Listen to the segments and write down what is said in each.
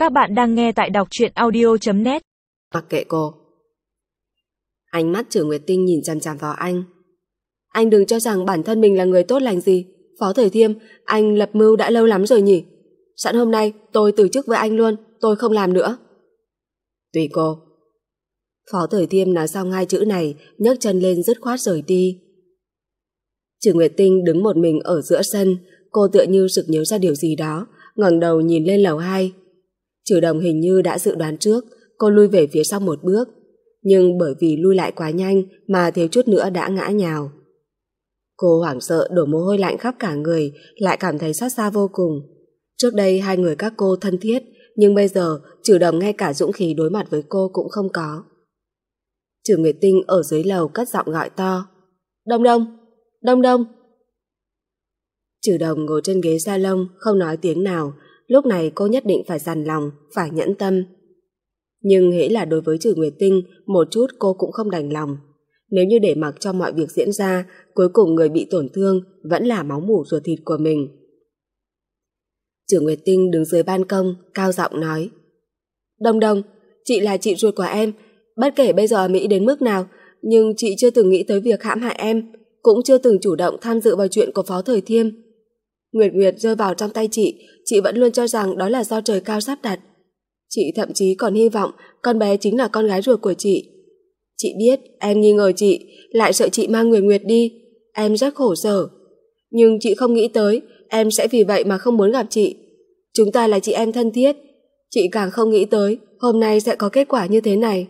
Các bạn đang nghe tại đọc truyện audio.net. Mặc kệ cô. Ánh mắt Trử Nguyệt Tinh nhìn chằm chằm vào anh. Anh đừng cho rằng bản thân mình là người tốt lành gì. Phó Thời Thiêm, anh lập mưu đã lâu lắm rồi nhỉ. Sẵn hôm nay tôi từ chức với anh luôn. Tôi không làm nữa. Tùy cô. Phó Thời Thiêm nói xong hai chữ này, nhấc chân lên dứt khoát rời đi. Trử Nguyệt Tinh đứng một mình ở giữa sân. Cô tựa như sực nhớ ra điều gì đó, ngẩng đầu nhìn lên lầu 2. Trử Đồng hình như đã dự đoán trước. Cô lui về phía sau một bước, nhưng bởi vì lui lại quá nhanh mà thiếu chút nữa đã ngã nhào. Cô hoảng sợ đổ mồ hôi lạnh khắp cả người, lại cảm thấy xót xa vô cùng. Trước đây hai người các cô thân thiết, nhưng bây giờ Trử Đồng ngay cả dũng khí đối mặt với cô cũng không có. Trử Nguyệt Tinh ở dưới lầu cất giọng gọi to: Đông Đông! Đông Đông! Trử Đồng ngồi trên ghế salon không nói tiếng nào. Lúc này cô nhất định phải dằn lòng, phải nhẫn tâm. Nhưng hễ là đối với Trử Nguyệt Tinh, một chút cô cũng không đành lòng. Nếu như để mặc cho mọi việc diễn ra, cuối cùng người bị tổn thương vẫn là máu mủ ruột thịt của mình. Trử Nguyệt Tinh đứng dưới ban công, cao giọng nói: Đông Đông, chị là chị ruột của em. Bất kể bây giờ ở Mỹ đến mức nào, nhưng chị chưa từng nghĩ tới việc hãm hại em, cũng chưa từng chủ động tham dự vào chuyện của Phó Thời Thiêm. Nguyệt Nguyệt rơi vào trong tay chị vẫn luôn cho rằng đó là do trời cao sắp đặt. Chị thậm chí còn hy vọng con bé chính là con gái ruột của chị. Chị biết em nghi ngờ chị, lại sợ chị mang Nguyệt Nguyệt đi. Em rất khổ sở. Nhưng chị không nghĩ tới em sẽ vì vậy mà không muốn gặp chị. Chúng ta là chị em thân thiết. Chị càng không nghĩ tới hôm nay sẽ có kết quả như thế này.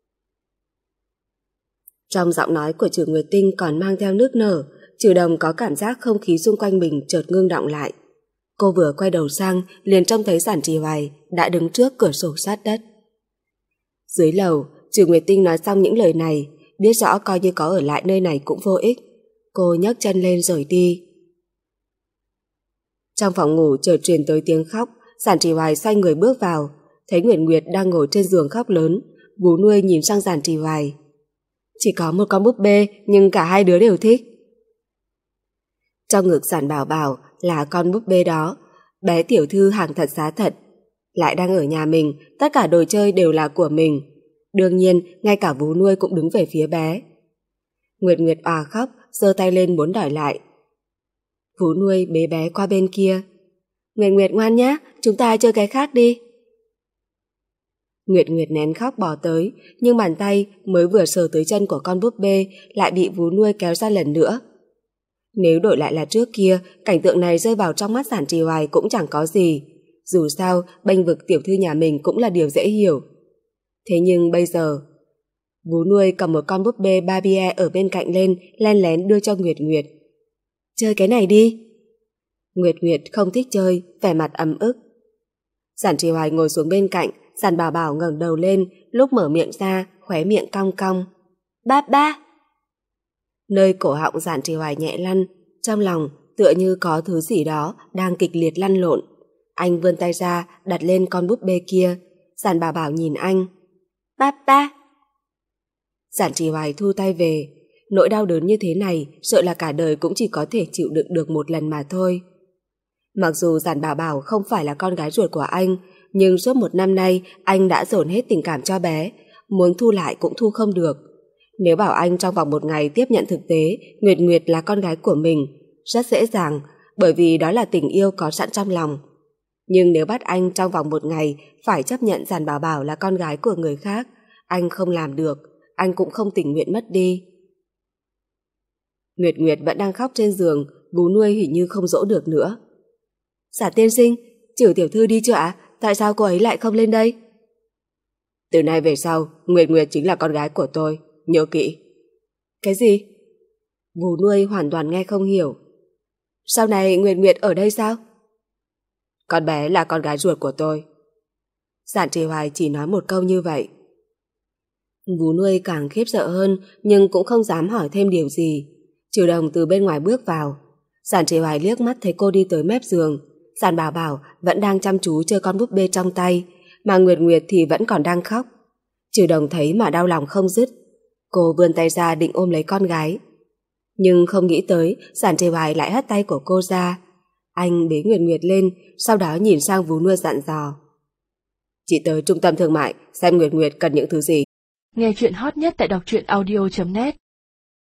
Trong giọng nói của Trử Nguyệt Tinh còn mang theo nước nở. Trử Đồng có cảm giác không khí xung quanh mình chợt ngưng đọng lại. Cô vừa quay đầu sang liền trông thấy Giản Trì Hoài đã đứng trước cửa sổ sát đất. Dưới lầu, Trử Nguyệt Tinh nói xong những lời này, biết rõ coi như có ở lại nơi này cũng vô ích. Cô nhấc chân lên rời đi. Trong phòng ngủ chợt truyền tới tiếng khóc. Giản Trì Hoài xoay người bước vào, thấy Nguyệt Nguyệt đang ngồi trên giường khóc lớn. Vú nuôi nhìn sang Giản Trì Hoài: Chỉ có một con búp bê nhưng cả hai đứa đều thích. Trong ngực Giản Bảo Bảo là con búp bê đó. Bé tiểu thư hàng thật giá thật, lại đang ở nhà mình, tất cả đồ chơi đều là của mình. Đương nhiên ngay cả vú nuôi cũng đứng về phía bé. Nguyệt Nguyệt òa khóc, giơ tay lên muốn đòi lại. Vú nuôi bế bé qua bên kia: Nguyệt Nguyệt ngoan nhá, chúng ta chơi cái khác đi. Nguyệt Nguyệt nén khóc bỏ tới, nhưng bàn tay mới vừa sờ tới chân của con búp bê lại bị vú nuôi kéo ra lần nữa. Nếu đổi lại là trước kia, cảnh tượng này rơi vào trong mắt Giản Trì Hoài cũng chẳng có gì. Dù sao, bênh vực tiểu thư nhà mình cũng là điều dễ hiểu. Thế nhưng bây giờ, vú nuôi cầm một con búp bê Barbie ở bên cạnh lên, len lén đưa cho Nguyệt Nguyệt. Chơi cái này đi. Nguyệt Nguyệt không thích chơi, vẻ mặt ấm ức. Giản Trì Hoài ngồi xuống bên cạnh, Giản Bảo Bảo ngẩng đầu lên, lúc mở miệng ra, khóe miệng cong cong. Ba ba. Nơi cổ họng Giản Trì Hoài nhẹ lăn, trong lòng tựa như có thứ gì đó đang kịch liệt lăn lộn. Anh vươn tay ra đặt lên con búp bê kia. Giản Bảo Bảo nhìn anh: Papa. Giản Trì Hoài thu tay về. Nỗi đau đớn như thế này sợ là cả đời cũng chỉ có thể chịu đựng được một lần mà thôi. Mặc dù Giản Bảo Bảo không phải là con gái ruột của anh, nhưng suốt một năm nay anh đã dồn hết tình cảm cho bé, muốn thu lại cũng thu không được. Nếu bảo anh trong vòng một ngày tiếp nhận thực tế Nguyệt Nguyệt là con gái của mình, rất dễ dàng, bởi vì đó là tình yêu có sẵn trong lòng. Nhưng nếu bắt anh trong vòng một ngày phải chấp nhận Giản Bảo Bảo là con gái của người khác, anh không làm được, anh cũng không tình nguyện mất đi. Nguyệt Nguyệt vẫn đang khóc trên giường, vú nuôi hình như không dỗ được nữa. Giả tiên sinh, Trử tiểu thư đi chưa ạ? Tại sao cô ấy lại không lên đây? Từ nay về sau, Nguyệt Nguyệt chính là con gái của tôi, nhớ kỹ. Cái gì? Vú nuôi hoàn toàn nghe không hiểu. Sau này Nguyệt Nguyệt ở đây sao? Con bé là con gái ruột của tôi. Giản Trì Hoài chỉ nói một câu như vậy. Vú nuôi càng khiếp sợ hơn, nhưng cũng không dám hỏi thêm điều gì. Trử Đồng từ bên ngoài bước vào. Giản Trì Hoài liếc mắt thấy cô đi tới mép giường. Giản Bảo Bảo vẫn đang chăm chú chơi con búp bê trong tay, mà Nguyệt Nguyệt thì vẫn còn đang khóc. Trử Đồng thấy mà đau lòng không dứt. Cô vươn tay ra định ôm lấy con gái, nhưng không nghĩ tới Giản Trì Hoài lại hất tay của cô ra. Anh bế Nguyệt Nguyệt lên, sau đó nhìn sang vú nuôi dặn dò: chị tới trung tâm thương mại xem Nguyệt Nguyệt cần những thứ gì. Nghe chuyện hot nhất tại đọc truyện audio.net